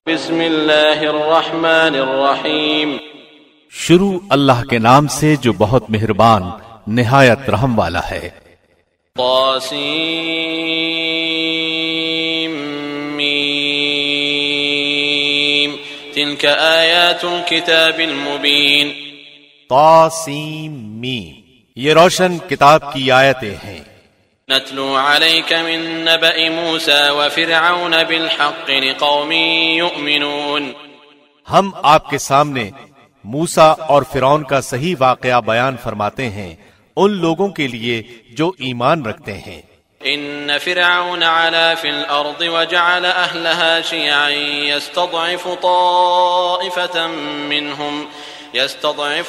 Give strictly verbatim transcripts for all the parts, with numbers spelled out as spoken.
بسم اللہ الرحمن الرحیم، شروع اللہ کے نام سے جو بہت مہربان نہایت رحم والا ہے۔ طاسیم میم، تلک آیات الکتاب المبین۔ طاسیم میم، یہ روشن کتاب کی آیتیں ہیں۔ نتلو علیک من نبأ موسیٰ وفرعون بالحق لقوم یؤمنون۔ ہم آپ کے سامنے موسیٰ اور فرعون کا صحیح واقعہ بیان فرماتے ہیں ان لوگوں کے لیے جو ایمان رکھتے ہیں۔ ان فرعون علا فی الارض وجعل اہلها شیعا یستضعف طائفة منهم يستضعف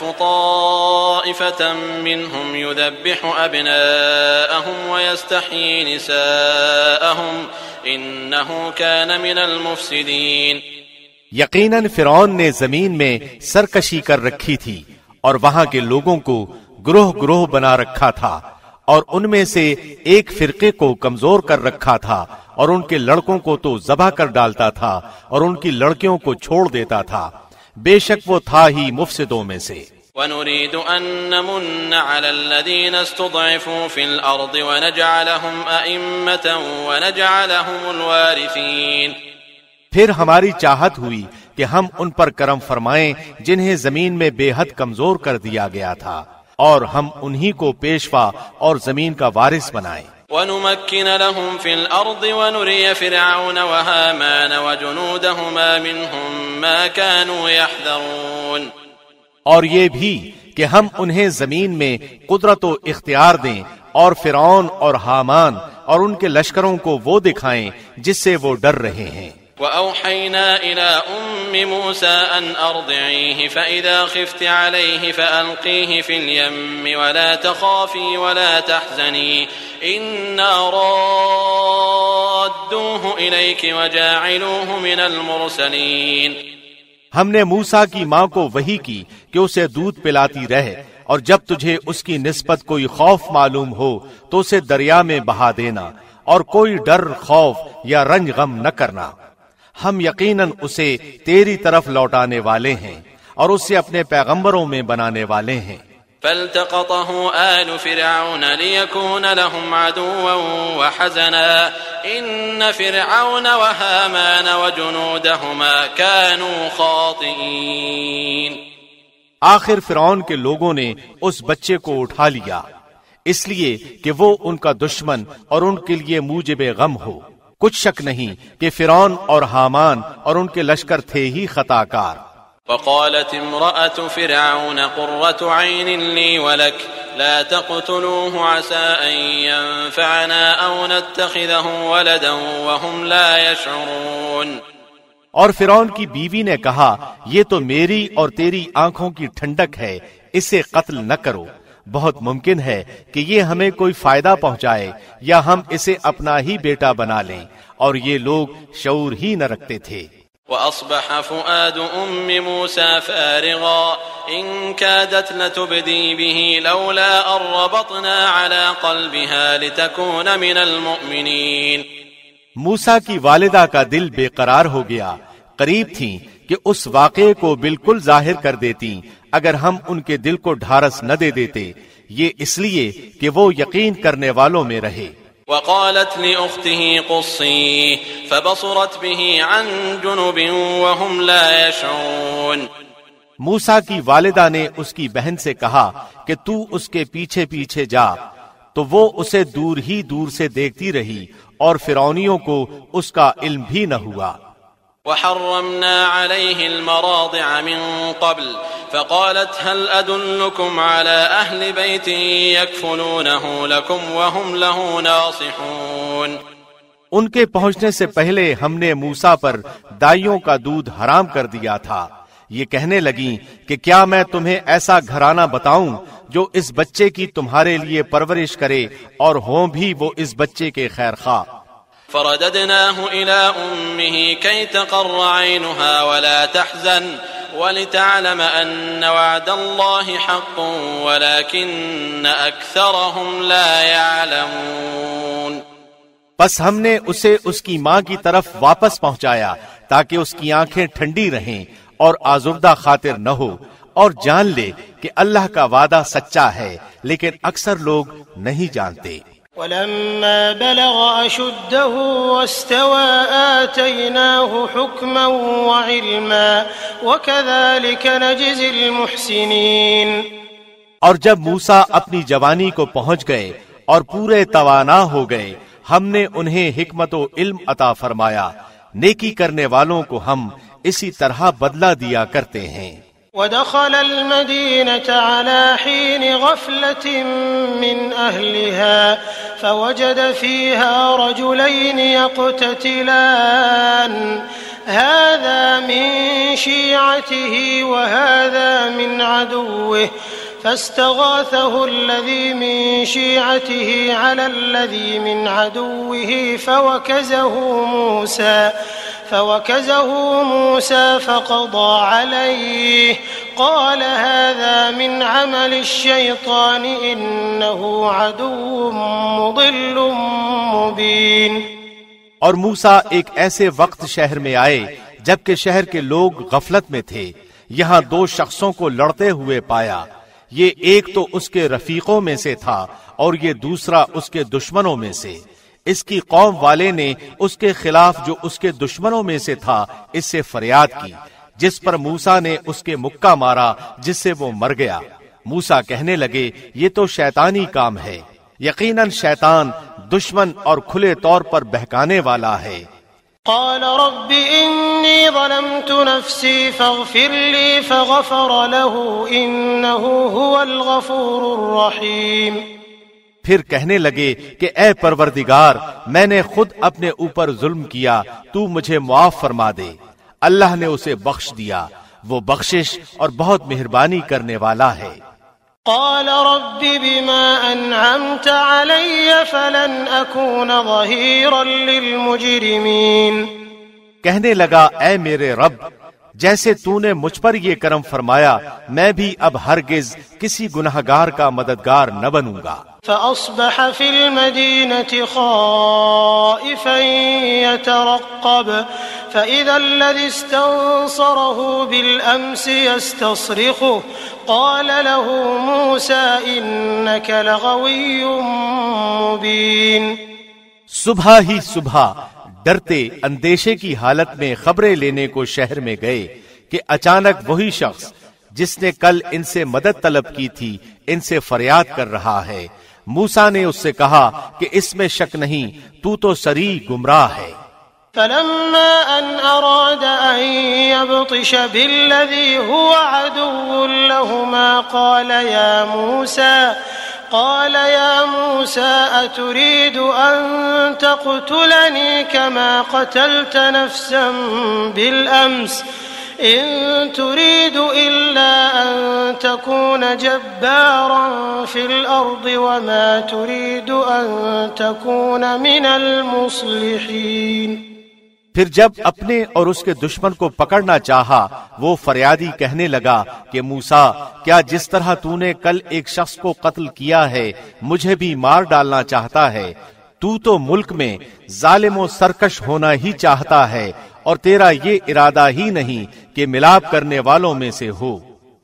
طائفة منهم يذبح أبناءهم ويستحيي نساءهم إنه كان من المفسدين۔ یقیناً فرعون نے زمین میں سرکشی کر رکھی تھی اور وہاں کے لوگوں کو گروہ گروہ بنا رکھا تھا، اور ان میں سے ایک فرقے کو کمزور کر رکھا تھا، اور ان کے لڑکوں کو تو ذبح کر ڈالتا تھا اور ان کی لڑکیوں کو چھوڑ دیتا تھا، بے شک وہ تھا ہی مفسدوں میں سے۔ وَنُرِيدُ أَن نَّمُنَّ عَلَى الَّذِينَ اسْتُضْعِفُوا فِي الْأَرْضِ وَنَجْعَلَهُمْ أَئِمَّةً وَنَجْعَلَهُمُ الْوَارِثِينَ۔ پھر ہماری چاہت ہوئی کہ ہم ان پر کرم فرمائیں جنہیں زمین میں بے حد کمزور کر دیا گیا تھا، اور ہم انہی کو پیشوا اور زمین کا وارث بنائیں۔ وَنُمَكِّنَ لَهُمْ فِي الْأَرْضِ وَنُرِيَ فِرْعَوْنَ وَهَامَانَ وَجُنُودَهُمَا مِنْهُمْ مَا كَانُوا يَحْذَرُونَ۔ اور یہ بھی کہ ہم انہیں زمین میں قدرت و اختیار دیں، اور فرعون اور حامان اور ان کے لشکروں کو وہ دکھائیں جس سے وہ ڈر رہے ہیں۔ وَأَوْحَيْنَا إِلَىٰ أُمِّ مُوسَىٰ أَنْ أَرْضِعِيهِ فَإِذَا خِفْتِ عَلَيْهِ فَأَلْقِيهِ فِي الْيَمِّ وَلَا تَخَافِي وَلَا تَحْزَنِي إِنَّا رَادُّوهُ إِلَيْكِ وَجَاعِلُوهُ مِنَ الْمُرْسَلِينَ۔ ہم نے موسیٰ کی ماں کو وحی کی کہ اسے دودھ پلاتی رہے، اور جب تجھے اس کی نسبت کوئی خوف معلوم ہو تو اسے دریا میں بہا دینا، اور کوئی ڈر، خوف یا رنج غم نہ کرنا۔ ہم یقیناً اسے تیری طرف لوٹانے والے ہیں اور اسے اپنے پیغمبروں میں بنانے والے ہیں۔ فَالْتَقَطَهُ آلُ فِرْعَوْنَ لِيَكُونَ لَهُمْ عَدُوًّا وَحَزَنًا إِنَّ فِرْعَوْنَ وَهَامَانَ وَجُنُودَهُمَا كَانُوا خَاطِئِينَ۔ آخر فرعون کے لوگوں نے اس بچے کو اٹھا لیا اس لیے کہ وہ ان کا دشمن اور ان کے لیے موجب غم ہو۔ کچھ شک نہیں کہ فرعون اور حامان اور ان کے لشکر تھے ہی خطا کار۔ وقالت امرأة فرعون قرة عين لي ولك لا تقتلوه عسى أن ينفعنا أو نتخذه ولدا وهم لا يشعرون۔ اور فرعون کی بیوی نے کہا، یہ تو میری اور تیری آنکھوں کی ٹھنڈک ہے، اسے قتل نہ کرو، بہت ممکن ہے کہ یہ ہمیں کوئی فائدہ پہنچائے یا ہم اسے اپنا ہی بیٹا بنا لیں، اور یہ لوگ شعور ہی نہ رکھتے تھے۔ وَأَصْبَحَ فُؤَادُ أُمِّ مُوسَىٰ فَارِغًا إِن كَادَتْ لَتُبْدِي بِهِ لَوْلَا أَن رَّبَطْنَا عَلَىٰ قَلْبِهَا لِتَكُونَ مِنَ الْمُؤْمِنِينَ۔ موسیٰ کی والدہ کا دل بے قرار ہو گیا، قریب تھیں کہ اس واقعے کو بالکل ظاہر کر دیتی اگر ہم ان کے دل کو ڈھارس نہ دے دیتے، یہ اس لیے کہ وہ یقین کرنے والوں میں رہے۔ وقالت لأخته قصيه فبصرت به عن جنب وهم لا يشعرون۔ موسیٰ کی والدہ نے اس کی بہن سے کہا کہ تو اس کے پیچھے پیچھے جا، تو وہ اسے دور ہی دور سے دیکھتی رہی اور فرعونیوں کو اس کا علم بھی نہ ہوا۔ وحرمنا عليه المراضع من قبل فقالت هل أدلكم على أهل بيت يكفلونه لكم وهم له ناصحون۔ ان کے پہنچنے سے پہلے ہم نے موسیٰ پر دائیوں کا دودھ حرام کر دیا تھا۔ یہ کہنے لگیں کہ کیا میں تمہیں ایسا گھرانہ بتاؤں جو اس بچے کی تمہارے لیے پرورش کرے اور ہوں بھی وہ اس بچے کے خیر خواہ۔ فرددناه إلى أمه كي تقر عينها ولا تحزن ولتعلم أن وعد الله حق ولكن أكثرهم لا يعلمون۔ پس ہم نے اسے اس کی ماں کی طرف واپس پہنچایا تاکہ اس کی آنکھیں ٹھنڈی رہیں اور آزردہ خاطر نہ ہو، اور جان لے کہ اللہ کا وعدہ سچا ہے، لیکن اکثر لوگ نہیں جانتے۔ ولما بلغ أشده واستوى آتيناه حكما وعلما وكذلك نجزي المحسنين۔ اور جب موسیٰ اپنی جوانی کو پہنچ گئے اور پورے توانا ہو گئے، ہم نے انہیں حکمت و علم عطا فرمایا، نیکی کرنے والوں کو ہم اسی طرح بدلہ دیا کرتے ہیں۔ ودخل المدينة على حين غفلة من أهلها فوجد فيها رجلين يقتتلان هذا من شيعته وهذا من عدوه فاستغاثه الذي من شيعته على الذي من عدوه فوكزه موسى فوكزه موسى فقضى عليه قال هذا من عمل الشيطان إنه عدو مضل مبين۔ اور موسیٰ ایک ایسے وقت شہر میں آئے جبکہ شہر کے لوگ غفلت میں تھے، یہاں دو شخصوں کو لڑتے ہوئے پایا، یہ ایک تو اس کے رفیقوں میں سے تھا اور یہ دوسرا اس کے دشمنوں میں سے۔ اس کی قوم والے نے اس کے خلاف جو اس کے دشمنوں میں سے تھا اس سے فریاد کی، جس پر موسیٰ نے اس کے مکہ مارا جس سے وہ مر گیا۔ موسیٰ کہنے لگے یہ تو شیطانی کام ہے، یقیناً شیطان دشمن اور کھلے طور پر بہکانے والا ہے۔ قال رب إني ظلمت نفسي فاغفر لي فغفر له إنه هو الغفور الرحيم۔ پھر کہنے لگے کہ اے پروردگار، میں نے خود اپنے اوپر ظلم کیا، تو مجھے معاف فرما دے۔ اللہ نے اسے بخش دیا، وہ بخشش اور بہت مہربانی کرنے والا ہے۔ قال رب بما أنعمت علي فلن أكون ظهيرا للمجرمين۔ کہنے لگا اے میرے رب، جیسے تو نے مجھ پر یہ کرم فرمایا، میں بھی اب ہرگز کسی گناہگار کا مددگار نہ بنوں گا۔ فأصبح في المدينة خائفا يترقب فإذا الذي استنصره بالأمس يستصرخه قال له موسى إنك لغوي مبين۔ صبح ہی صبح ڈرتے اندیشے کی حالت میں خبریں لینے کو شہر میں گئے کہ اچانک وہی شخص جس نے کل ان سے مدد طلب کی تھی ان سے فریاد کر رہا ہے۔ موسیٰ نے اس سے کہا کہ اس میں شک نہیں، تو تو سری گمراہ ہے۔ فلما أن أراد أن يبطش بالذي هو عدو لهما قال يا موسى قال يا موسى أتريد أن تقتلني كما قتلت نفسا بالأمس إن تريد إلا أن تكون جبارا في الأرض وما تريد أن تكون من المصلحين۔ پھر جب اپنے اور اس کے دشمن کو پکڑنا چاہا، وہ فریادی کہنے لگا کہ موسیٰ، کیا جس طرح تو نے کل ایک شخص کو قتل کیا ہے مجھے بھی مار ڈالنا چاہتا ہے؟ تو تو ملک میں ظالم و سرکش ہونا ہی چاہتا ہے، اور تیرا یہ ارادہ ہی نہیں کہ ملاپ کرنے والوں میں سے ہو۔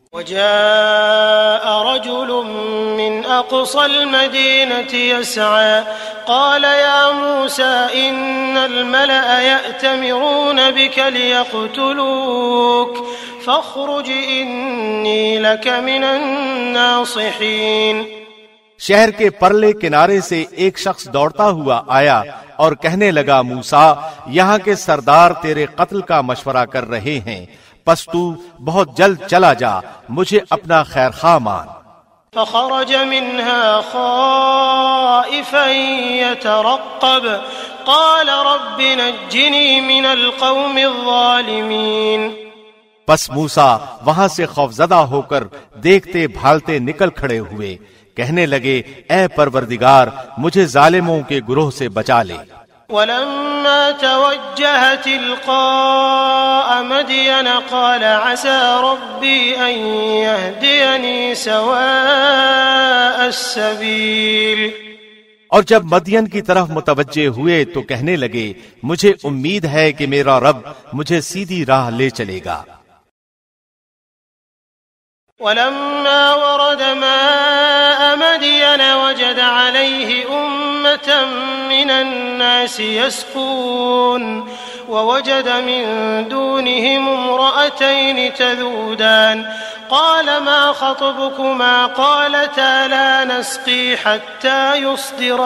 وجاء رجل من أقصى المدينة يسعى قال يا موسى إن الملأ يأتمرون بك ليقتلوك فاخرج إني لك من الناصحين۔ شہر کے پرلے کنارے سے ایک شخص دوڑتا ہوا آیا اور کہنے لگا موسیٰ، یہاں کے سردار تیرے قتل کا مشورہ کر رہے ہیں، پس تو بہت جلد چلا جا، مجھے اپنا خیر خواہ مان۔ فخرج منها خائفا يترقب قال رب نجني من القوم الظالمين۔ پس موسیٰ وہاں سے خوفزدہ ہو کر دیکھتے بھالتے نکل کھڑے ہوئے، کہنے لگے اے پروردگار مجھے ظالموں کے گروہ سے بچا لے۔ ولما توجه تلقاء مدين قال عسى ربي أن يهديني سواء السبيل۔ اور جب مدین کی طرف متوجہ ہوئے تو کہنے لگے مجھے امید ہے کہ میرا رب مجھے سیدھی راہ لے چلے گا۔ ولما ورد ماء مدين وجد عليه أمة من الناس يسقون ووجد من دونهم امرأتين تذودان قال ما خطبكما قالتا لا نسقي حتى يصدر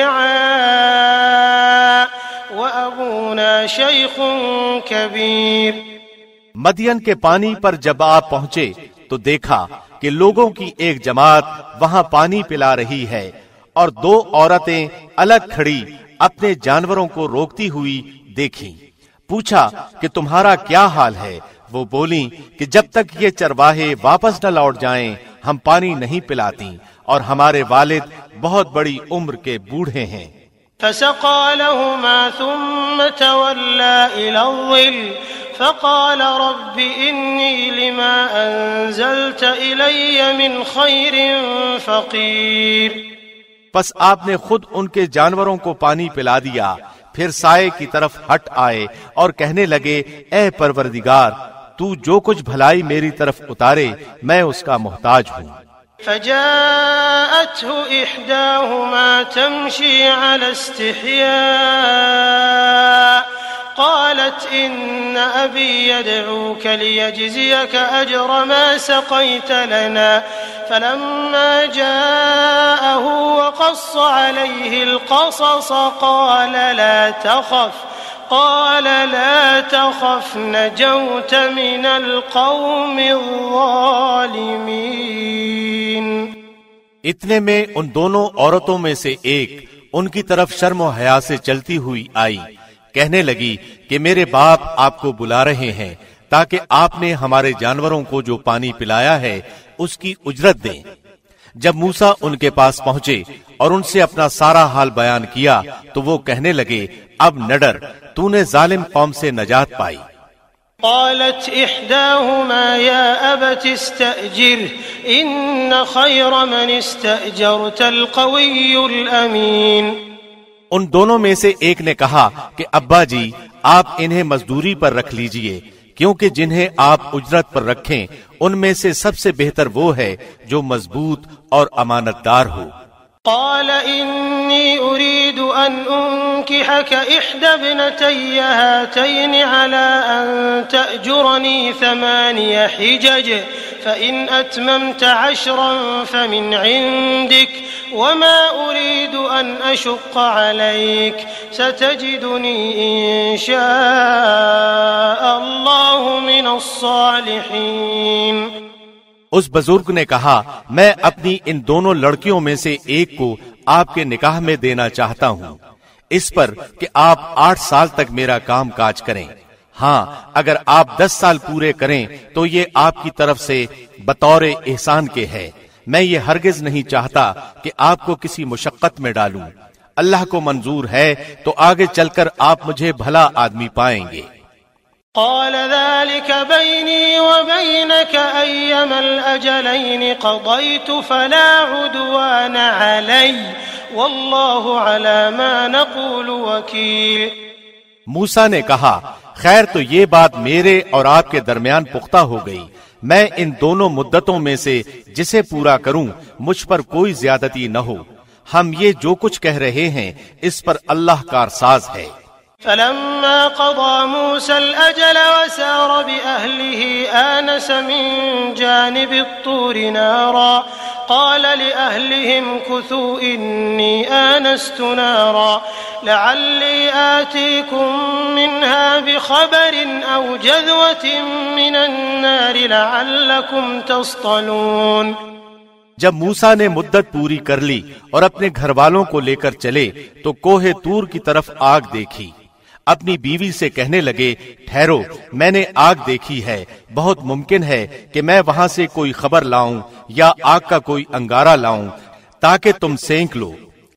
الرعاء وأبونا شيخ كبير۔ مدین کے پانی پر جب آپ پہنچے تو دیکھا کہ لوگوں کی ایک جماعت وہاں پانی پلا رہی ہے اور دو عورتیں الگ کھڑی اپنے جانوروں کو روکتی ہوئی دیکھی۔ پوچھا کہ تمہارا کیا حال ہے؟ وہ بولیں کہ جب تک یہ چرواہے واپس نہ لوٹ جائیں ہم پانی نہیں پلاتی اور ہمارے والد بہت بڑی عمر کے بوڑھے ہیں۔ فسقى لهما ثم تولى إلى الظل فقال رب إني لما أنزلت إلي من خير فقير۔ پس آپ نے خود ان کے جانوروں کو پانی پلا دیا، پھر سائے کی طرف ہٹ آئے اور کہنے لگے اے پروردگار تو جو کچھ بھلائی میری طرف اتارے میں اس کا محتاج ہوں۔ فجاءته إحداهما تمشي على استحياء قالت إن أبي يدعوك ليجزيك أجر ما سقيت لنا فلما جاءه وقص عليه القصص قال لا تخف قال لا تخف نجوت من القوم الظالمين۔ اتنے میں ان دونوں عورتوں میں سے ایک ان کی طرف شرم و حیا سے چلتی ہوئی آئی، کہنے لگی کہ میرے باپ آپ کو بلا رہے ہیں تاکہ آپ نے ہمارے جانوروں کو جو پانی پلایا ہے اس کی اجرت دیں۔ جب موسیٰ ان کے پاس پہنچے اور ان سے اپنا سارا حال بیان کیا تو وہ کہنے لگے اب نہ ڈر، تو نے ظالم قوم سے نجات پائی۔ قالت إحداهما يا أبت استأجره إن خير من استأجرت القوي الأمين۔ ان دونوں میں سے ایک نے کہا کہ ابا جی آپ انہیں مزدوری پر رکھ لیجئے، کیونکہ جنہیں آپ اجرت پر رکھیں ان میں سے سب سے بہتر وہ ہے جو مضبوط اور امانت دار ہو۔ قال إني أريد أن أنكحك إحدى ابنتي هاتين على أن تأجرني ثماني حجج فإن أتممت عشرا فمن عندك وما أريد أن أشق عليك ستجدني إن شاء الله من الصالحين۔ اس بزرگ نے کہا میں اپنی ان دونوں لڑکیوں میں سے ایک کو آپ کے نکاح میں دینا چاہتا ہوں، اس پر کہ آپ آٹھ سال تک میرا کام کاج کریں۔ ہاں اگر آپ دس سال پورے کریں تو یہ آپ کی طرف سے بطور احسان کے ہے، میں یہ ہرگز نہیں چاہتا کہ آپ کو کسی مشقت میں ڈالوں، اللہ کو منظور ہے تو آگے چل کر آپ مجھے بھلا آدمی پائیں گے۔ قال ذلك بيني وبينك أيما الأجلين قضيت فلا عدوان علي والله على ما نقول وكيل۔ موسیٰ نے کہا خیر تو یہ بات میرے اور آپ کے درمیان پختہ ہو گئی، میں ان دونوں مدتوں میں سے جسے پورا کروں مجھ پر کوئی زیادتی نہ ہو، ہم یہ جو کچھ کہہ رہے ہیں اس پر اللہ کارساز ہے۔ فلما قضى موسى الأجل وسار بأهله آنس من جانب الطور نارا قال لأهلهم كثوا إني آنست نارا لعلي آتيكم منها بخبر أو جذوة من النار لعلكم تصطلون۔ جب موسیٰ نے مدت پوری کر لی اور اپنے گھر والوں کو لے کر چلے تو کوہ طور کی طرف آگ دیکھی، اپنی بیوی سے کہنے لگے ٹھہرو میں نے آگ دیکھی ہے، بہت ممکن ہے کہ میں وہاں سے کوئی خبر لاؤں یا آگ کا کوئی انگارہ لاؤں تاکہ تم سینک لو۔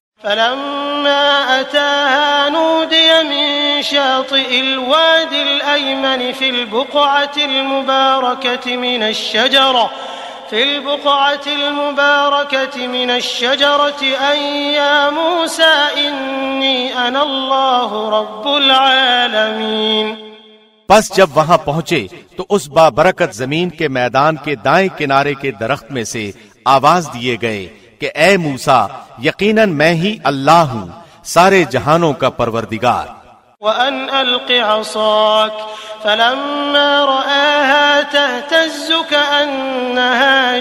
فلما أتاها نودي من شاطئ الوادي الأيمن في البقعة المباركة من الشجرة في البقعة المباركة من الشجرة أن يا موسى إني أنا الله رب العالمين۔ پس جب وہاں پہنچے تو اس بابرکت زمین کے میدان کے دائیں کنارے کے درخت میں سے آواز دیے گئے کہ اے موسیٰ، یقیناً میں ہی اللہ ہوں، سارے جہانوں کا پروردگار۔ وأن ألق عصاك فلما رآها تهتز كأنها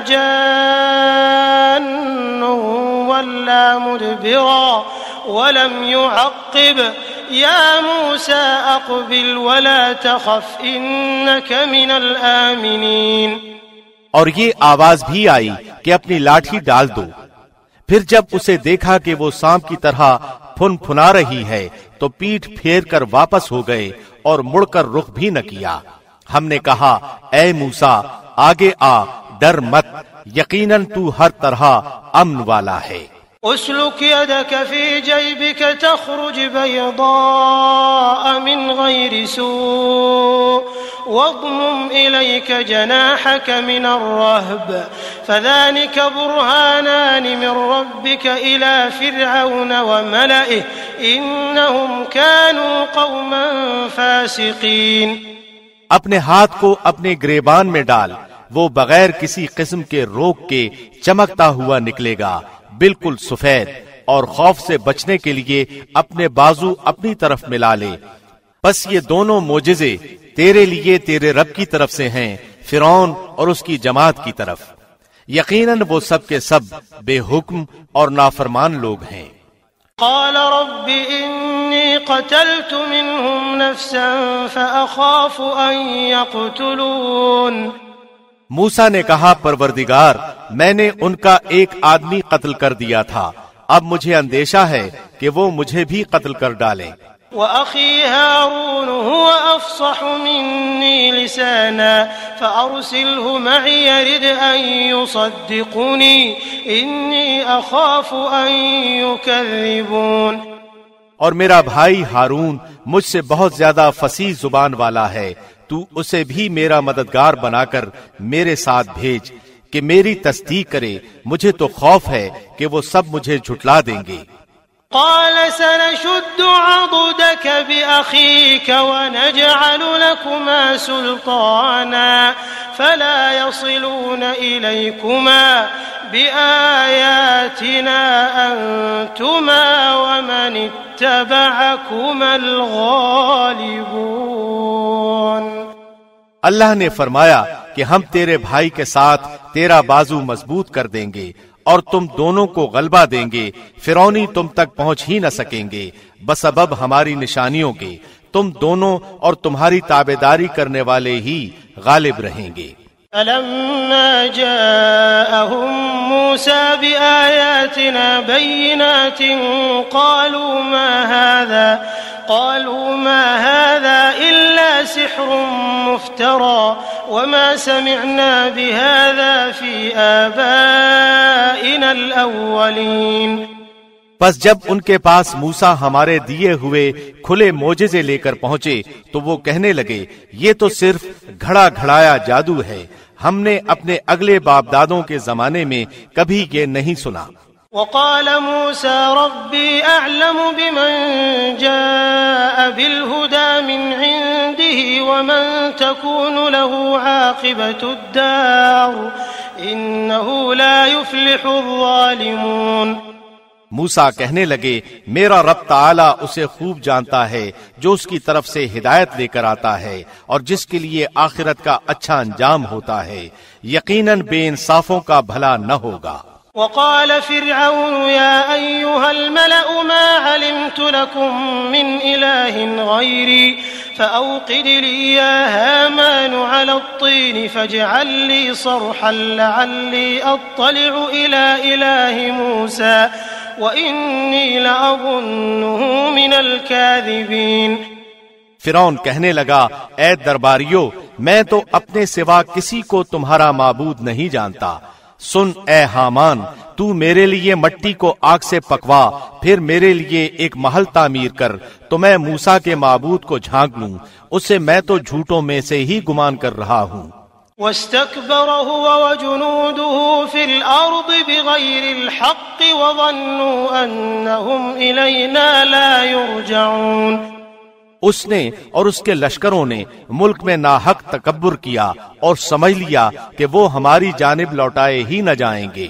جان ولا مدبرا ولم يعقب يا موسى أقبل ولا تخف إنك من الآمنين۔ اور یہ آواز بھی آئی کہ اپنی لاٹھی ڈال دو۔ پھر جب اسے دیکھا کہ وہ سانپ کی طرح پھن پھنا رہی ہے تو پیٹھ پھیر کر واپس ہو گئے اور مڑ کر رخ بھی نہ کیا۔ ہم نے کہا اے موسیٰ آگے آ، ڈر مت، یقیناً تو ہر طرح امن والا ہے۔ اسلك يدك في جيبك تخرج بيضاء من غير سوء واضمم إليك جناحك من الرهب فذلك برهانان من ربك إلى فرعون وملئه إنهم كانوا قوما فاسقين۔ اپنے ہاتھ کو اپنے گریبان میں ڈال، وہ بغیر کسی قسم کے روک کے چمکتا ہوا نکلے گا، بالکل سفید، اور خوف سے بچنے کے لیے اپنے بازو اپنی طرف ملا لے۔ بس یہ دونوں معجزے تیرے لیے تیرے رب کی طرف سے ہیں، فرعون اور اس کی جماعت کی طرف۔ یقیناً وہ سب کے سب بے حکم اور نافرمان لوگ ہیں۔ قال رب إني قتلت منهم نفسا فأخاف أن يقتلون۔ موسیٰ نے کہا پروردگار میں نے ان کا ایک آدمی قتل کر دیا تھا، اب مجھے اندیشہ ہے کہ وہ مجھے بھی قتل کر ڈالیں۔ وأخي هارون هو أفصح مني لسانا فأرسله معي يرد أن يصدقني إني أخاف أن يكذبون۔ اور میرا بھائی ہارون مجھ سے بہت زیادہ فصیح زبان والا ہے، تو اسے بھی میرا مددگار بنا کر میرے ساتھ بھیج کہ میری تصدیق کرے، مجھے تو خوف ہے کہ وہ سب مجھے جھٹلا دیں گے۔ قال سنشد عضدك بأخيك ونجعل لكما سلطانا فلا يصلون إليكما بآياتنا أنتما ومن اتبعكما الغالبون۔ اللہ نے فرمایا کہ ہم تیرے بھائی کے ساتھ تیرا بازو مضبوط کر دیں گے اور تم دونوں کو غلبہ دیں گے، فرعونی تم تک پہنچ ہی نہ سکیں گے بسبب ہماری نشانیوں کے، تم دونوں اور تمہاری تابعداری کرنے والے ہی غالب رہیں گے۔ فلما جاءهم موسى بآياتنا بينات قالوا ما هذا قالوا ما هذا إلا سحر مفترى وما سمعنا بهذا في آبائنا الأولين۔ پس جب ان کے پاس موسیٰ ہمارے دیے ہوئے کھلے معجزے لے کر پہنچے تو وہ کہنے لگے یہ تو صرف گھڑا گھڑایا جادو ہے، ہم نے اپنے اگلے باپ دادوں کے زمانے میں کبھی یہ نہیں سنا۔ وقال موسى ربي أعلم بمن جاء بالهدى من عنده ومن تكون له عاقبة الدار إنه لا يفلح الظالمون۔ موسیٰ کہنے لگے میرا رب تعالیٰ اسے خوب جانتا ہے جو اس کی طرف سے ہدایت لے کر آتا ہے اور جس کے لیے آخرت کا اچھا انجام ہوتا ہے، یقیناً بے انصافوں کا بھلا نہ ہوگا۔ وقال فرعون يا أيها الملأ ما علمت لكم من إله غيري فأوقد لي يا هامان على الطين فاجعل لي صرحا لعلي أطلع إلى إله موسى وإني لأظنه من الكاذبين۔ فرعون کہنے لگا اے درباریو میں تو اپنے سوا کسی کو تمہارا معبود نہیں جانتا، سن اے حامان تو میرے لیے مٹی کو آگ سے پکوا، پھر میرے لیے ایک محل تعمیر کر تو میں موسیٰ کے معبود کو جھانک لوں، اسے میں تو جھوٹوں میں سے ہی گمان کر رہا ہوں۔ واستكبر هو وجنوده في الأرض بغير الحق وظنوا أنهم إلينا لا يرجعون. اس نے اور اس کے لشکروں نے ملک میں ناحق تکبر کیا اور سمجھ لیا کہ وہ ہماری جانب لوٹائے ہی نہ جائیں گے.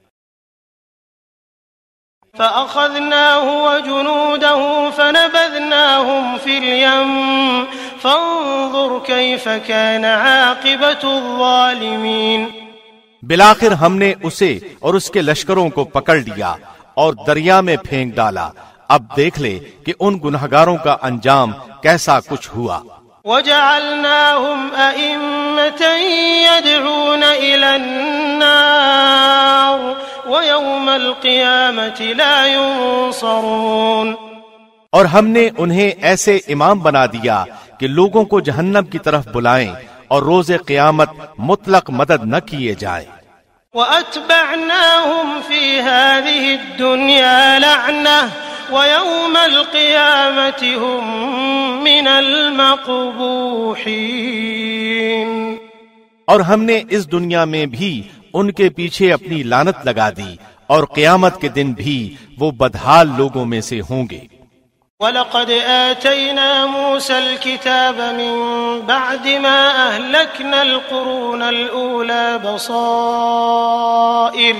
فأخذناه وجنوده فنبذناهم في اليم فانظر كيف كان عاقبة الظالمين. بالآخر ہم نے اسے اور اس کے لشکروں کو پکڑ لیا اور دریا میں پھینک ڈالا. اب دیکھ لے کہ ان گنہگاروں کا انجام کیسا کچھ ہوا. وجعلناهم أئمة يدعون إلى النار ويوم القيامة لا ينصرون. اور ہم نے انہیں ایسے امام بنا دیا کہ لوگوں کو جہنم کی طرف بلائیں اور روز قیامت مطلق مدد نہ کیے جائیں. وَأَتْبَعْنَاهُمْ فِي هَذِهِ الدُّنْيَا لَعْنَةً وَيَوْمَ الْقِيَامَةِ هُمْ مِنَ الْمَقْبُوحِينَ. اور ہم نے اس دنیا میں بھی ان کے پیچھے اپنی لعنت لگا دی اور قیامت کے دن بھی وہ بدحال لوگوں میں سے ہوں گے. وَلَقَدْ آتَيْنَا مُوسَى الْكِتَابَ مِن بَعْدِ مَا أَهْلَكْنَا الْقُرُونَ الْأُولَى بَصَائِرَ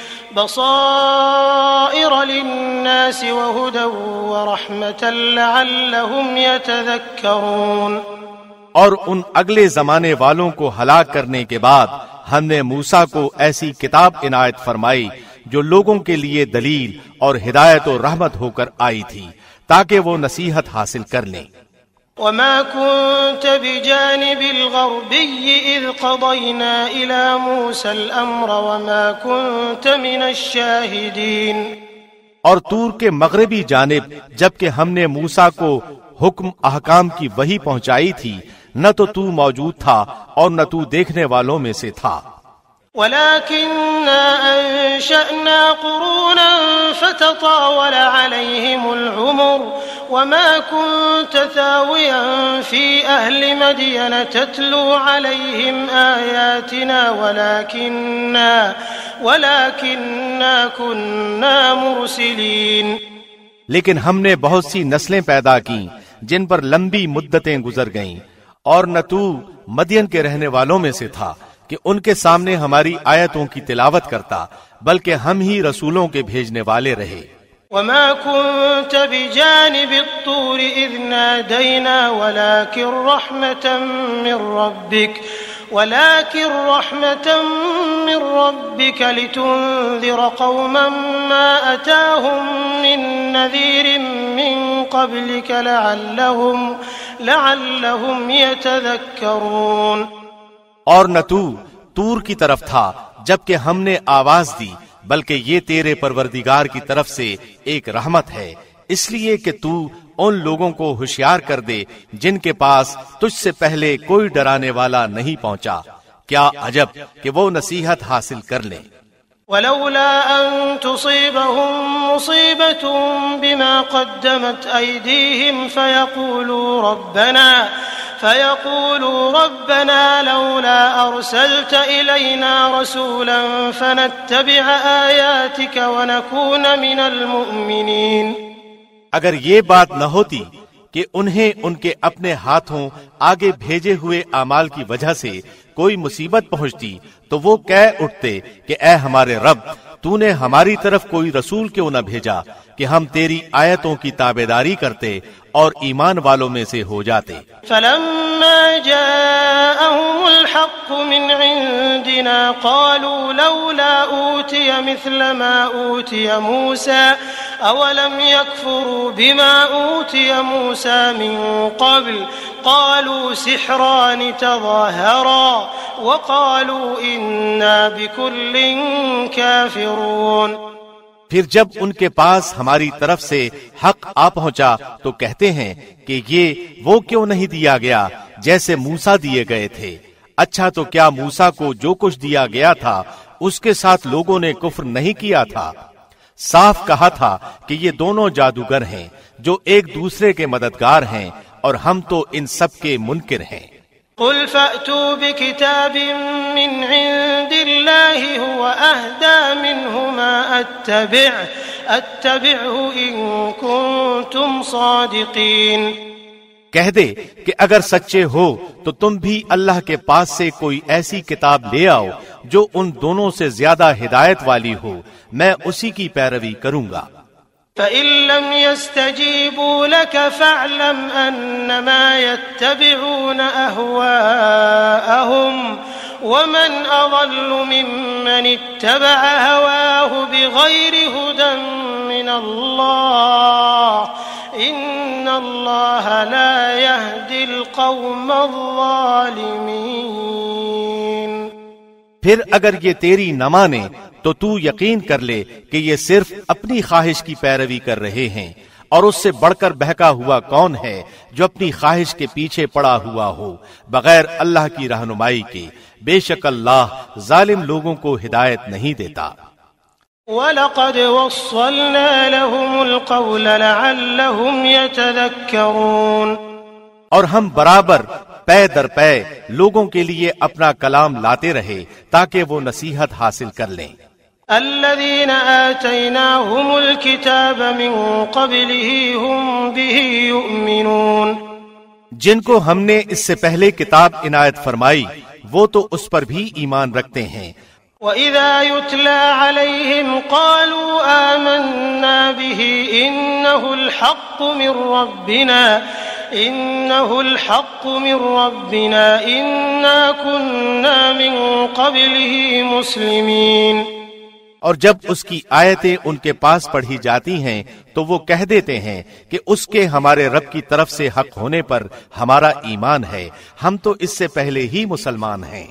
بَصَائِرَ لِلنَّاسِ وَهُدًى وَرَحْمَةً لَعَلَّهُمْ يَتَذَكَّرُونَ. اور ان اگلے زمانے والوں کو ہلاک کرنے کے بعد ہم نے موسیٰ کو ایسی کتاب عنایت فرمائی جو لوگوں کے لیے دلیل اور ہدایت و رحمت ہو کر آئی تھی تاکہ وہ نصیحت حاصل کر لیں. وما كنت بجانب الغربي إذ قضينا إلى موسى الأمر وما كنت من الشاهدين. اور طور کے مغربی جانب جبکہ ہم نے موسیٰ کو حکم احکام کی وحی پہنچائی تھی نہ تو تو موجود تھا اور نہ تو دیکھنے والوں میں سے تھا. ولكننا أنشأنا قرونا فتطاول عليهم العمر وما كنت ثاويا في أهل مدين تتلو عليهم آياتنا ولكننا ولكننا كنا مرسلين. لیکن ہم نے بہت سی نسلیں پیدا کی جن پر لمبی مدتیں گزر گئیں اور نہ تو مدین کے رہنے والوں میں سے تھا کہ ان کے سامنے ہماری آیتوں کی تلاوت کرتا بلکہ ہم ہی رسولوں کے بھیجنے والے رہے. وما كنت بجانب الطور إذ نادينا ولكن رحمة من ربك ولكن رحمة من ربك لتنذر قوما ما أتاهم من نذير من قبلك لعلهم لعلهم يتذكرون. اور نہ تو طور کی طرف تھا جبکہ ہم نے آواز دی بلکہ یہ تیرے پروردگار کی طرف سے ایک رحمت ہے اس لیے کہ تو ان لوگوں کو ہوشیار کر دے جن کے پاس تجھ سے پہلے کوئی ڈرانے والا نہیں پہنچا. کیا عجب کہ وہ نصیحت حاصل کر لیں. ولولا أن تصيبهم مصيبة بما قدمت أيديهم فيقولوا ربنا فيقولوا ربنا لولا أرسلت إلينا رسولا فنتبع آياتك ونكون من المؤمنين. اگر یہ بات نہ ہوتی کہ انہیں ان کے اپنے ہاتھوں آگے بھیجے ہوئے اعمال کی وجہ سے کوئی مصیبت پہنچتی تو وہ کہہ اٹھتے کہ اے ہمارے رب تو نے ہماری طرف کوئی رسول کیوں نہ بھیجا کہ ہم تیری آیتوں کی تابعداری کرتے اور ایمان والوں میں سے ہو جاتے. فلما جاءهم الحق من عندنا قالوا لولا أوتي مثل ما أوتي موسى أولم يكفروا بما أوتي موسى من قبل قالوا سحران تظاهرا وقالوا إنا بكل كافرون. پھر جب ان کے پاس ہماری طرف سے حق آ پہنچا تو کہتے ہیں کہ یہ وہ کیوں نہیں دیا گیا جیسے موسیٰ دیے گئے تھے. اچھا تو کیا موسیٰ کو جو کچھ دیا گیا تھا اس کے ساتھ لوگوں نے کفر نہیں کیا تھا؟ صاف کہا تھا کہ یہ دونوں جادوگر ہیں جو ایک دوسرے کے مددگار ہیں اور ہم تو ان سب کے منکر ہیں. قل فأتوا بكتاب من عند الله هو أهدى منهما أتبع أتبعه إن كنتم صادقين۔ کہہ دے کہ اگر سچے ہو تو تم بھی اللہ کے پاس سے کوئی ایسی کتاب لے آؤ جو ان دونوں سے زیادہ ہدایت والی ہو، میں اسی کی پیروی کروں گا۔ فَإِن لَّمْ يَسْتَجِيبُوا لَكَ فَاعْلَمْ أَنَّمَا يَتَّبِعُونَ أَهْوَاءَهُمْ وَمَنْ أَضَلُّ مِمَّنِ اتَّبَعَ هَوَاهُ بِغَيْرِ هُدًى مِّنَ اللَّهِ إِنَّ اللَّهَ لَا يَهْدِي الْقَوْمَ الظَّالِمِينَ۔ پھر اگر یہ تیری نہ مانے تو تو یقین کر لے کہ یہ صرف اپنی خواہش کی پیروی کر رہے ہیں، اور اس سے بڑھ کر بہکا ہوا کون ہے جو اپنی خواہش کے پیچھے پڑا ہوا ہو بغیر اللہ کی رہنمائی کے۔ بے شک اللہ ظالم لوگوں کو ہدایت نہیں دیتا۔ وَلَقَدْ وَصَّلْنَا لَهُمُ الْقَوْلَ لَعَلَّهُمْ يَتَذَكَّرُونَ، اور ہم برابر پے در پے لوگوں کے لیے اپنا کلام لاتے رہے تاکہ وہ نصیحت حاصل کر لیں۔ الذين آتيناهم الكتاب من قبله هم به يؤمنون، جن کو ہم نے اس سے پہلے کتاب عنایت فرمائی وہ تو اس پر بھی ایمان رکھتے ہیں۔ وَإِذَا يُتْلَى عَلَيْهِمْ قَالُوا آمَنَّا بِهِ إِنَّهُ الْحَقُّ مِنْ رَبِّنَا إِنَّهُ الْحَقُّ مِنْ رَبِّنَا إِنَّا كُنَّا مِنْ قَبْلِهِ مُسْلِمِينَ۔ اور جب اس کی آیتیں ان کے پاس پڑھی جاتی ہیں تو وہ کہہ دیتے ہیں کہ اس کے ہمارے رب کی طرف سے حق ہونے پر ہمارا ایمان ہے، ہم تو اس سے پہلے ہی مسلمان ہیں۔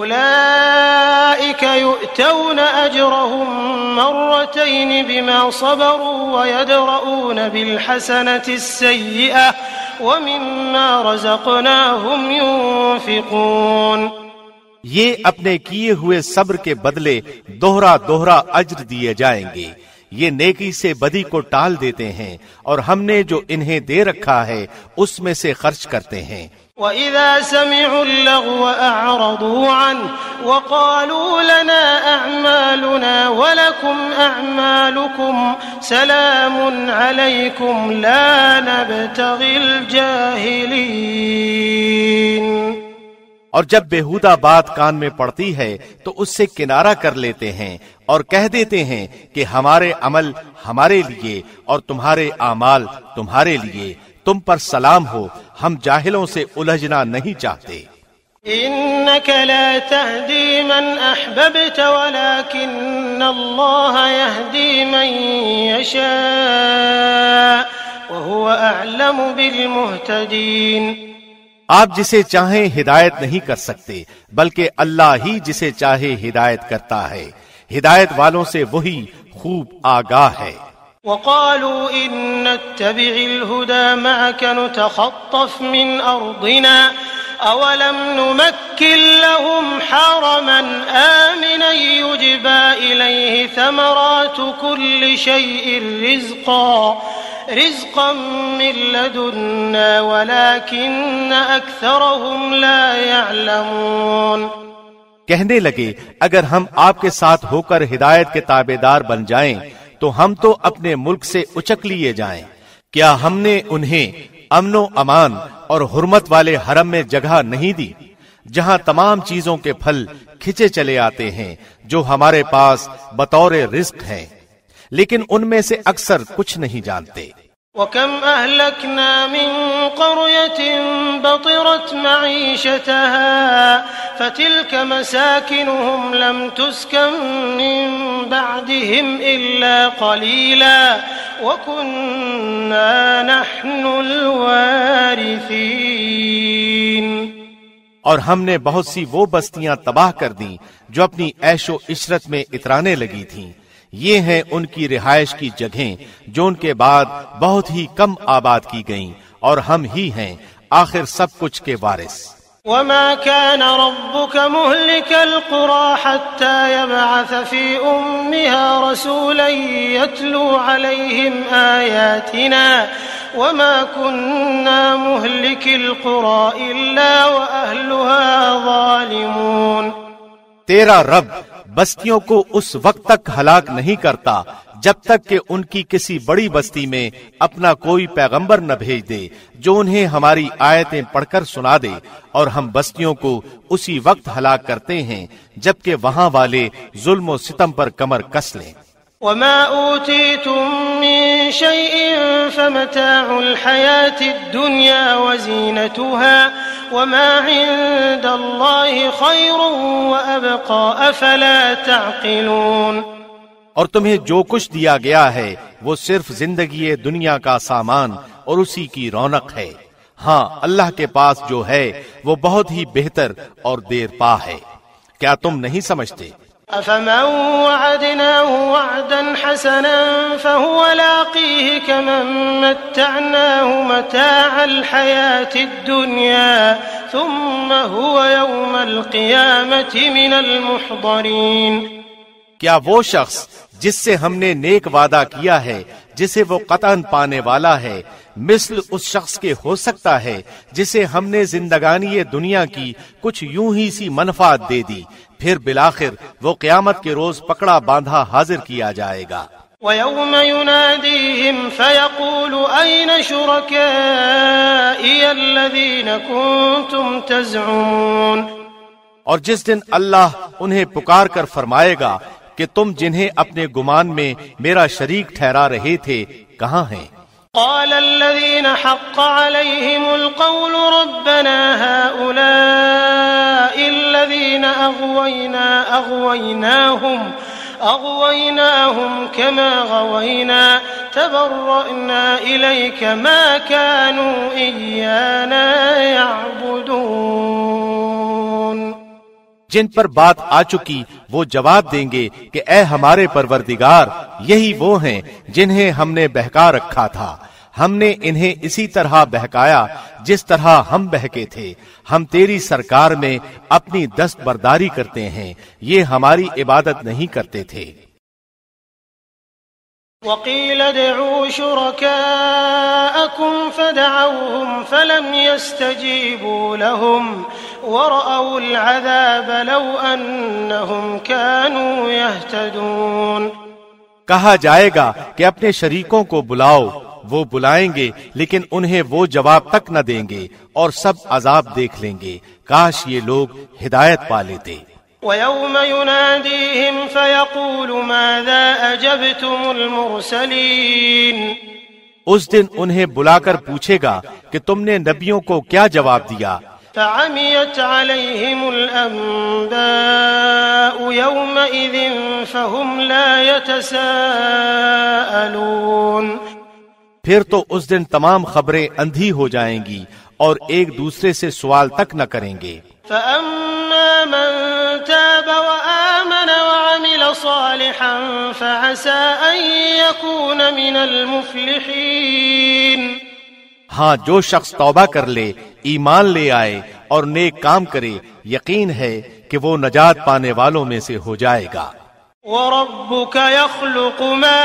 أولئك يؤتون أجرهم مرتين بما صبروا ويدرؤون بالحسنة السيئة ومما رزقناهم ينفقون۔ یہ اپنے کیے ہوئے صبر کے بدلے دوہرا دوہرا اجر دیے جائیں گے۔ یہ نیکی سے بدی کو ٹال دیتے ہیں اور ہم نے جو انہیں دے رکھا ہے اس میں سے خرچ کرتے ہیں۔ وَإِذَا سَمِعُوا اللَّغْوَ أَعْرَضُوا عَنْهُ وَقَالُوا لَنَا أَعْمَالُنَا وَلَكُمْ أَعْمَالُكُمْ سَلَامٌ عَلَيْكُمْ لَا نَبْتَغِي الْجَاهِلِينَ۔ اور جب بیہودہ بات کان میں پڑتی ہے تو اس سے کنارہ کر لیتے ہیں اور کہہ دیتے ہیں کہ ہمارے عمل ہمارے لیے اور تمہارے اعمال تمہارے لیے، تم پر سلام ہو، ہم جاہلوں سے الجھنا نہیں چاہتے۔ إنك لا تهدي من أحببت ولكن الله يهدي من يشاء وهو أعلم بالمهتدين۔ آپ جسے چاہیں ہدایت نہیں کر سکتے بلکہ اللہ ہی جسے چاہے ہدایت کرتا ہے، ہدایت والوں سے وہی خوب آگاہ ہے۔ وقالوا إن نتبع الهدى معك نتخطف من أرضنا أولم نمكن لهم حرما آمنا يجبى إليه ثمرات كل شيء رزقا رزقا من لدنا ولكن أكثرهم لا يعلمون۔ کہنے لگے اگر ہم آپ کے ساتھ ہو کر ہدایت کے تابع دار بن جائیں تو ہم تو اپنے ملک سے اچک لیے جائیں۔ کیا ہم نے انہیں امن و امان اور حرمت والے حرم میں جگہ نہیں دی جہاں تمام چیزوں کے پھل کھچے چلے آتے ہیں جو ہمارے پاس بطور رزق ہیں، لیکن ان میں سے اکثر کچھ نہیں جانتے۔ وَكَمْ أَهْلَكْنَا مِنْ قَرْيَةٍ بَطِرَتْ مَعِيشَتَهَا فَتِلْكَ مَسَاكِنُهُمْ لَمْ تُسْكَنْ مِنْ بَعْدِهِمْ إِلَّا قَلِيلًا وَكُنَّا نَحْنُ الْوَارِثِينَ۔ اور ہم نے بہت سی وہ بستیاں تباہ کر دیں جو اپنی عیش و عشرت میں اترانے لگی تھیں، یہ ہیں ان کی رہائش کی جگہیں جو ان کے بعد بہت ہی کم آباد کی گئیں، اور ہم ہی ہیں آخر سب کچھ کے وارث۔ وما كان ربك مهلك القرى حتى يبعث في أمها رسولا يتلو عليهم آياتنا وما كنا مهلك القرى إلا وأهلها ظالمون۔ تیرا رب بستیوں کو اس وقت تک ہلاک نہیں کرتا جب تک کہ ان کی کسی بڑی بستی میں اپنا کوئی پیغمبر نہ بھیج دے جو انہیں ہماری آیتیں پڑھ کر سنا دے، اور ہم بستیوں کو اسی وقت ہلاک کرتے ہیں جبکہ وہاں والے ظلم و ستم پر کمر کس لیں۔ وما أوتيتم من شيء فمتاع الحياة الدنيا وزينتها وما عند الله خير وأبقى أفلا تعقلون۔ اور تمہیں جو کچھ دیا گیا ہے وہ صرف زندگی دنیا کا سامان اور اسی کی رونق ہے، ہاں اللہ کے پاس جو ہے وہ بہت ہی بہتر اور دیر پا ہے، کیا تم نہیں سمجھتے؟ أفمن وعدناه وعدا حسنا فهو لاقيه كمن متعناه متاع الحياة الدنيا ثم هو يوم القيامة من المحضرين۔ کیا وہ شخص جس سے ہم نے نیک وعدہ کیا ہے جسے وہ قطعاً پانے والا ہے مثل اس شخص کے ہو سکتا ہے جسے ہم نے زندگانی دنیا کی کچھ یوں ہی سی منفعت دے دی، پھر بالآخر وہ قیامت کے روز پکڑا باندھا حاضر کیا جائے گا۔ وَيَوْمَ يُنَادِيهِمْ فَيَقُولُ أَيْنَ شُرَكَائِيَ الَّذِينَ كُنتُمْ تَزْعُمُونَ۔ اور جس دن اللہ انہیں پکار کر فرمائے گا کہ تم جنہیں اپنے گمان میں میرا شریک ٹھہرا رہے تھے کہاں ہیں؟ قال الذين حق عليهم القول ربنا هؤلاء الذين أغوينا أغويناهم أغويناهم كما غوينا تبرأنا إليك ما كانوا إيانا يعبدون۔ جن پر بات آ چکی وہ جواب دیں گے کہ اے ہمارے پروردگار، یہی وہ ہیں جنہیں ہم نے بہکا رکھا تھا، ہم نے انہیں اسی طرح بہکایا جس طرح ہم بہکے تھے، ہم تیری سرکار میں اپنی دست برداری کرتے ہیں، یہ ہماری عبادت نہیں کرتے تھے۔ وقيل ادعوا شركاءكم فدعوهم فلم يستجيبوا لهم ورأوا العذاب لو أنهم كانوا يهتدون۔ کہا جائے گا کہ اپنے شریکوں کو بلاؤ، وہ بلائیں گے لیکن انہیں وہ جواب تک نہ دیں گے اور سب عذاب دیکھ لیں گے، کاش یہ لوگ ہدایت پا لیتے۔ وَيَوْمَ يُنَادِيهِمْ فَيَقُولُ مَاذَا أَجَبْتُمُ الْمُرْسَلِينَ۔ اس دن انہیں بلا کر پوچھے گا کہ تم نے نبیوں کو کیا جواب دیا؟ فَعَمِيَتْ عَلَيْهِمُ الْأَنبَاءُ يَوْمَئِذٍ فَهُمْ لَا يَتَسَاءَلُونَ۔ پھر تو اس دن تمام خبریں اندھی ہو جائیں گی اور ایک دوسرے سے سوال تک نہ کریں گے۔ فَأَمَّا مَن تَابَ وَآمَنَ وَعَمِلَ صَالِحًا فَعَسَىٰ أَن يَكُونَ مِنَ الْمُفْلِحِينَ۔ ہاں جو شخص توبہ کر لے، ایمان لے آئے اور نیک کام کرے، یقین ہے کہ وہ نجات پانے والوں میں سے ہو جائے گا۔ وَرَبُّكَ يَخْلُقُ مَا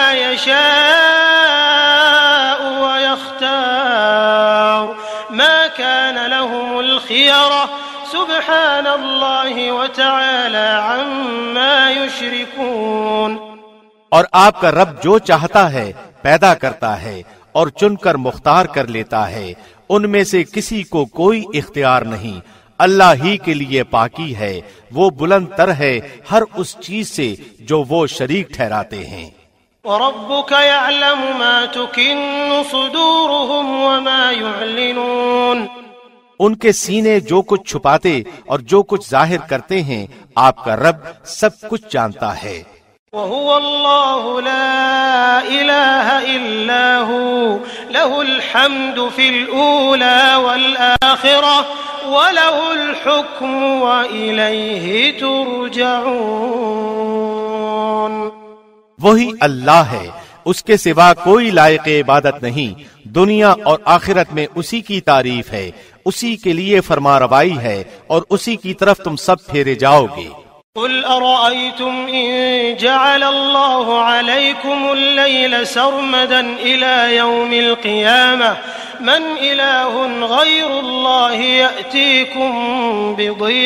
يَشَاءُ وَيَخْتَارُ مَا كَانَ لَهُمُ الْخِيَرَةُ سُبْحَانَ اللَّهِ وَتَعَالَى عَمَّا يُشْرِكُونَ۔ اور آپ کا رب جو چاہتا ہے پیدا کرتا ہے اور چن کر مختار کر لیتا ہے، ان میں سے کسی کو کوئی اختیار نہیں، اللہ ہی کے لیے پاکی ہے، وہ بلند تر ہے ہر اس چیز سے جو وہ شریک ٹھہراتے ہیں۔ وَرَبُّكَ يَعْلَمُ مَا تُكِنُّ صُدُورُهُمْ وَمَا يُعْلِنُونَ۔ ان کے سینے جو کچھ چھپاتے اور جو کچھ ظاہر کرتے ہیں آپ کا رب سب کچھ جانتا ہے۔ وَهُوَ اللَّهُ لَا إِلَٰهَ إِلَّا هُوَ لَهُ الْحَمْدُ فِي الْأُولَى وَالْآخِرَةِ وَلَهُ الْحُكْمُ وَإِلَيْهِ تُرْجَعُونَ۔ وہی اللہ ہے، اس کے سوا کوئی لائق عبادت نہیں، دنیا اور آخرت میں اسی کی تعریف ہے، اسی کے لیے فرما روائی ہے اور اسی کی طرف تم سب پھیرے جاؤ گے۔ قل أرأيتم إن جعل الله عليكم الليل سرمدا إلى يوم القيامة من إله غير الله يأتيكم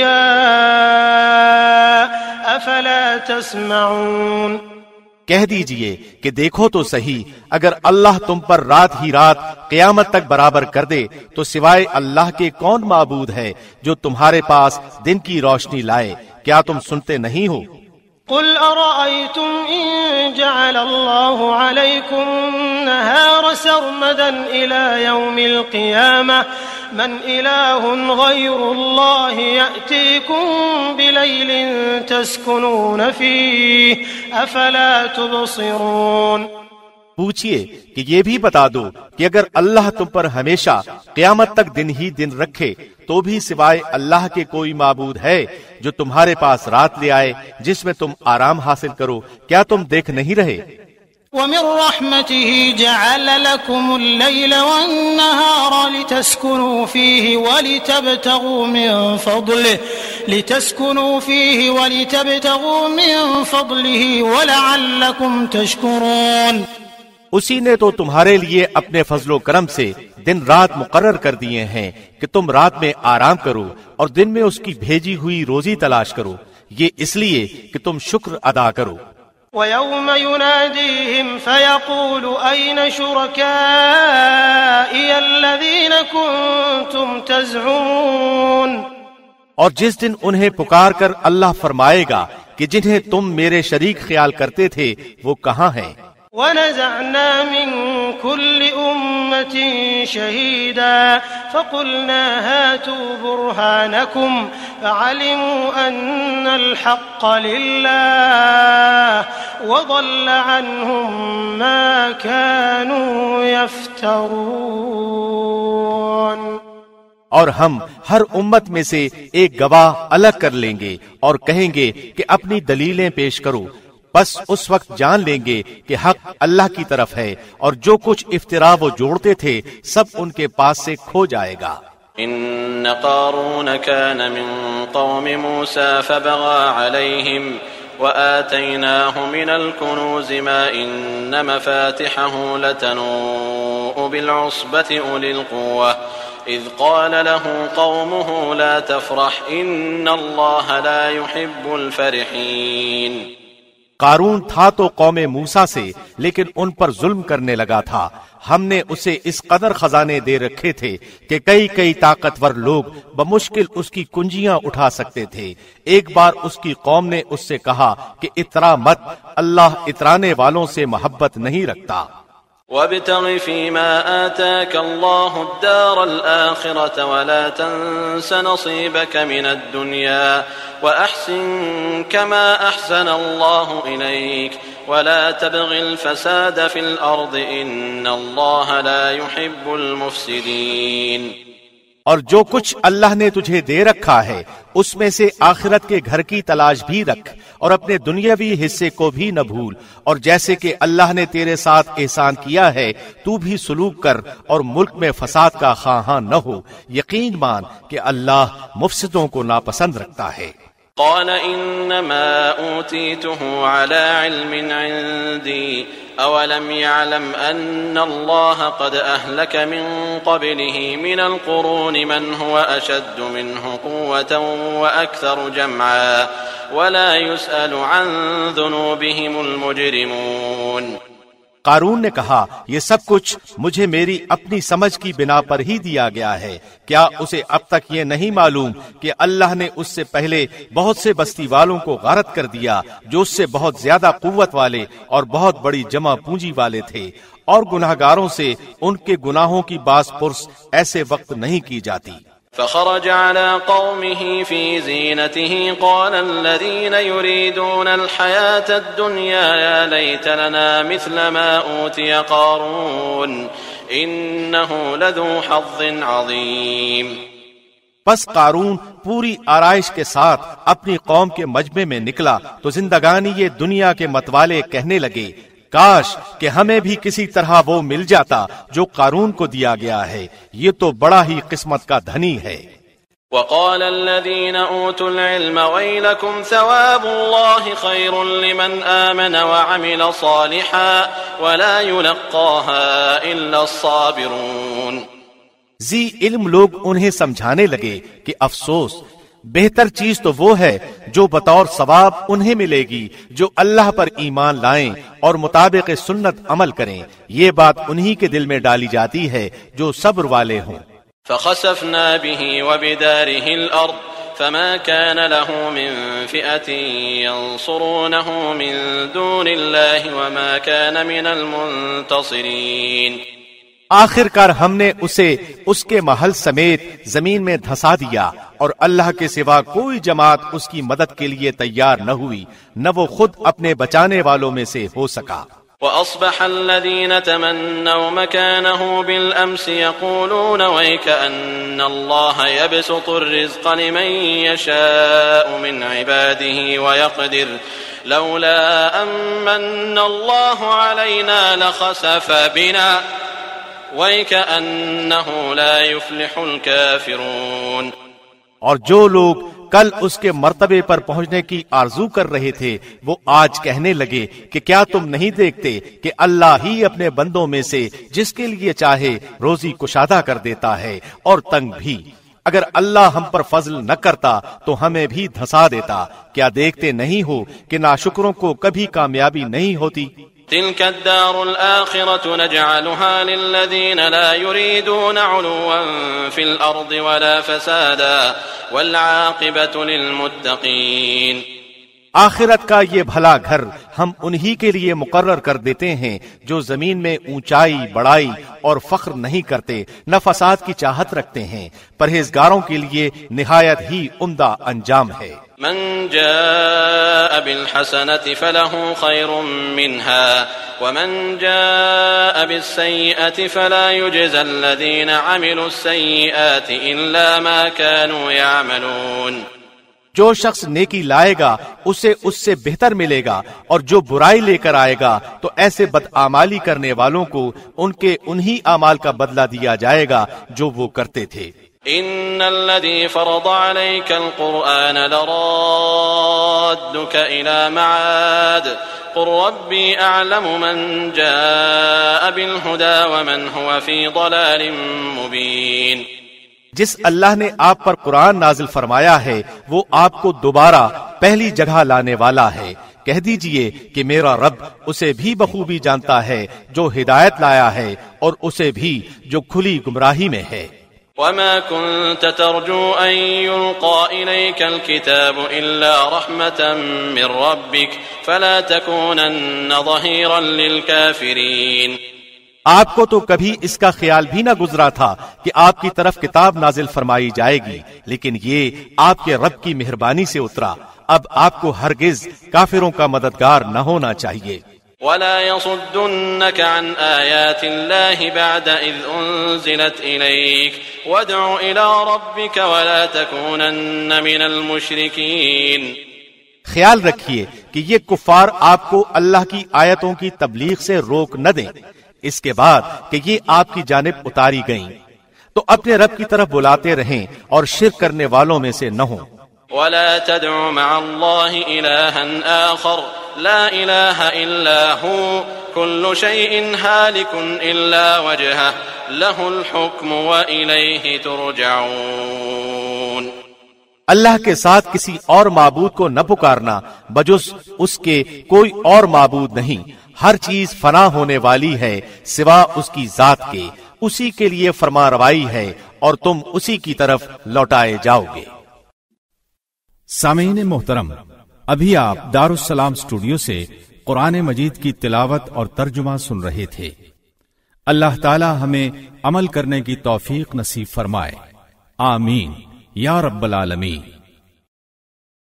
بضياء أفلا تسمعون۔ کہہ دیجئے کہ دیکھو تو صحیح، اگر اللہ تم پر رات ہی رات قیامت تک برابر کر دے تو سوائے اللہ کے کون معبود ہے جو تمہارے پاس دن کی روشنی لائے؟ کیا تم سنتے نہیں ہو؟ قل أرأيتم إن جعل الله عليكم النهار سرمدا إلى يوم القيامة من إله غير الله يأتيكم بليل تسكنون فيه أفلا تبصرون۔ پوچھئے کہ یہ بھی بتا دو کہ اگر اللہ تم پر ہمیشہ قیامت تک دن ہی دن رکھے تو بھی سوائے اللہ کے کوئی معبود ہے جو تمہارے پاس رات لے آئے جس میں تم آرام حاصل کرو؟ کیا تم دیکھ نہیں رہے؟ ومن رحمته جعل لكم الليل والنهار لتسكنوا فيه ولتبتغوا من فضله لتسكنوا فيه ولتبتغوا من فضله ولعلكم تشكرون۔ اسی نے تو تمہارے لیے اپنے فضل و کرم سے دن رات مقرر کر دیے ہیں کہ تم رات میں آرام کرو اور دن میں اس کی بھیجی ہوئی روزی تلاش کرو، یہ اس لیے کہ تم شکر ادا کرو۔ وَيَوْمَ يُنَادِيهِمْ فَيَقُولُ أَيْنَ شُرَكَائِيَ الَّذِينَ كُنتُمْ تَزْعُمُونَ۔ اور جس دن انہیں پکار کر اللہ فرمائے گا کہ جنہیں تم میرے شریک خیال کرتے تھے وہ کہاں ہیں؟ وَنَزَعْنَا مِن كُلِّ أُمَّةٍ شَهِيدًا فَقُلْنَا هَاتُوا بُرْهَانَكُمْ فَعَلِمُوا أَنَّ الْحَقَّ لِلَّهِ وَضَلَّ عَنْهُمْ مَا كَانُوا يَفْتَرُونَ۔ اور ہم ہر امت میں سے ایک گواہ الگ کر لیں گے اور کہیں گے کہ اپنی دلیلیں پیش کرو، بس اس وقت جان لیں گے کہ حق اللہ کی طرف ہے اور جو کچھ افترا وہ جوڑتے تھے سب ان کے پاس سے کھو جائے گا۔ ان قارون كان من قوم موسى فبغى عليهم وآتيناه من الكنوز ما إن مفاتحه لتنوء بالعصبة أولي القوة إذ قال له قومه لا تفرح إن الله لا يحب الفرحين۔ قارون تھا تو قوم موسیٰ سے لیکن ان پر ظلم کرنے لگا تھا، ہم نے اسے اس قدر خزانے دے رکھے تھے کہ کئی کئی طاقتور لوگ بمشکل اس کی کنجیاں اٹھا سکتے تھے۔ ایک بار اس کی قوم نے اس سے کہا کہ اترا مت، اللہ اترانے والوں سے محبت نہیں رکھتا۔ وابتغ فيما آتاك الله الدار الآخرة ولا تنس نصيبك من الدنيا وأحسن كما أحسن الله إليك ولا تبغ الفساد في الأرض إن الله لا يحب المفسدين۔ اور جو کچھ اللہ نے تجھے دے رکھا ہے اس میں سے آخرت کے گھر کی تلاش بھی رکھ اور اپنے دنیاوی حصے کو بھی نہ بھول، اور جیسے کہ اللہ نے تیرے ساتھ احسان کیا ہے تو بھی سلوک کر اور ملک میں فساد کا خواہاں نہ ہو، یقین مان کہ اللہ مفسدوں کو ناپسند رکھتا ہے۔ قال انما اوتيته على علم عندي اولم يعلم ان الله قد اهلك من قبله من القرون من هو اشد منه قوة واكثر جمعا ولا يسأل عن ذنوبهم المجرمون۔ قارون نے کہا یہ سب کچھ مجھے میری اپنی سمجھ کی بنا پر ہی دیا گیا ہے، کیا اسے اب تک یہ نہیں معلوم کہ اللہ نے اس سے پہلے بہت سے بستی والوں کو غارت کر دیا جو اس سے بہت زیادہ قوت والے اور بہت بڑی جمع پونجی والے تھے، اور گناہگاروں سے ان کے گناہوں کی باز پرس ایسے وقت نہیں کی جاتی۔ فخرج على قومه في زينته قال الذين يريدون الحياة الدنيا يا ليت لنا مثل ما أوتي قارون إنه لذو حظ عظيم۔ پس قارون پوری آرائش کے ساتھ اپنی قوم کے مجمع میں نکلا تو زندگانی یہ دنیا کے متوالے کہنے لگے کاش کہ ہمیں بھی کسی طرح وہ مل جاتا جو قارون کو دیا گیا ہے، یہ تو بڑا ہی قسمت کا دھنی ہے۔ وقال الذين أوتوا العلم ويلكم ثواب الله خير لمن آمن وعمل صالحا ولا يلقاها إلا الصابرون. ذی علم لوگ انہیں سمجھانے لگے کہ افسوس، بہتر چیز تو وہ ہے جو بطور ثواب انہیں ملے گی جو اللہ پر ایمان لائیں اور مطابق سنت عمل کریں. یہ بات انہی کے دل میں ڈالی جاتی ہے جو صبر والے ہوں. فخسفنا به وبداره الأرض فما كان له من فئة ينصرونه من دون الله وما كان من المنتصرين. آخر کار ہم نے اسے اس کے محل سمیت زمین میں دھسا دیا اور اللہ کے سوا کوئی جماعت اس کی مدد کے لیے تیار نہ ہوئی، نہ وہ خود اپنے بچانے والوں میں سے ہو سکا. وأصبح الذين تمنوا مكانه بالأمس يقولون ويكأن الله يبسط الرزق لمن يشاء من عباده ويقدر لولا أمن الله علينا لخسف بنا وَيْكَأَنَّهُ لَا يُفْلِحُ الْكَافِرُونَ. اور جو لوگ کل اس کے مرتبے پر پہنچنے کی آرزو کر رہے تھے وہ آج کہنے لگے کہ کیا تم نہیں دیکھتے کہ اللہ ہی اپنے بندوں میں سے جس کے لیے چاہے روزی کشادہ کر دیتا ہے اور تنگ بھی. اگر اللہ ہم پر فضل نہ کرتا تو ہمیں بھی دھسا دیتا. کیا دیکھتے نہیں ہو کہ ناشکروں کو کبھی کامیابی نہیں ہوتی؟ تلك الدار الآخرة نجعلها للذين لا يريدون علوا في الأرض ولا فسادا والعاقبة للمتقين. آخرت کا یہ بھلا گھر ہم انہی کے لیے مقرر کر دیتے ہیں جو زمین میں اونچائی بڑائی اور فخر نہیں کرتے، نہ فساد کی چاہت رکھتے ہیں. پرہیزگاروں کے لیے نہایت ہی عمدہ انجام ہے. من جاء بالحسنة فله خير منها ومن جاء بالسيئة فلا يجزى الذين عملوا السيئات إلا ما كانوا يعملون. جو شخص نیکی لائے گا اسے اس سے بہتر ملے گا، اور جو برائی لے کر آئے گا تو ایسے بدعمالی کرنے والوں کو ان کے انہی اعمال کا بدلہ دیا جائے گا جو وہ کرتے تھے. ان الذي فرض عليك القرآن لرادك الى معاد قل ربي اعلم من جاء بالهدى ومن هو في ضلال مبين. جس اللہ نے آپ پر قرآن نازل فرمایا ہے وہ آپ کو دوبارہ پہلی جگہ لانے والا ہے. کہہ دیجئے کہ میرا رب اسے بھی بخوبی جانتا ہے جو ہدایت لایا ہے اور اسے بھی جو کھلی گمراہی میں ہے. وما كنت ترجو أن يلقى إليك الكتاب إلا رحمة من ربك فلا تكونن ظهيرا للكافرين. آپ کو تو کبھی اس کا خیال بھی نہ گزرا تھا کہ آپ کی طرف کتاب نازل فرمائی جائے گی، لیکن یہ آپ کے رب کی مہربانی سے اترا. اب آپ کو ہرگز کافروں کا مددگار نہ ہونا چاہیے. ولا يصدنك عن آيات الله بعد إذ أنزلت إليك وادع إلى ربك ولا تكونن من المشركين. خیال رکھیے کہ یہ کفار آپ کو اللہ کی آیتوں کی تبلیغ سے روک نہ دیں اس کے بعد کہ یہ آپ کی جانب اتاری گئیں، تو اپنے رب کی طرف بلاتے رہیں اور شرک کرنے والوں میں سے نہ ہوں. ولا تدع مع الله إلها آخر لا إله إلا هو كل شيء هالك إلا وجهه له الحكم وإليه ترجعون. اللہ کے ساتھ کسی اور معبود کو نہ پکارنا، بجز اس کے کوئی اور معبود نہیں. ہر چیز فنا ہونے والی ہے سوا اس کی ذات کے، اسی کے لیے فرما روائی ہے اور تم اسی کی طرف لوٹائے جاؤ گے. سامعین محترم، ابھی آپ دارالسلام اسٹوڈیو سے قرآن مجید کی تلاوت اور ترجمہ سن رہے تھے. اللہ تعالی ہمیں عمل کرنے کی توفیق نصیب فرمائے. آمین یا رب العالمین.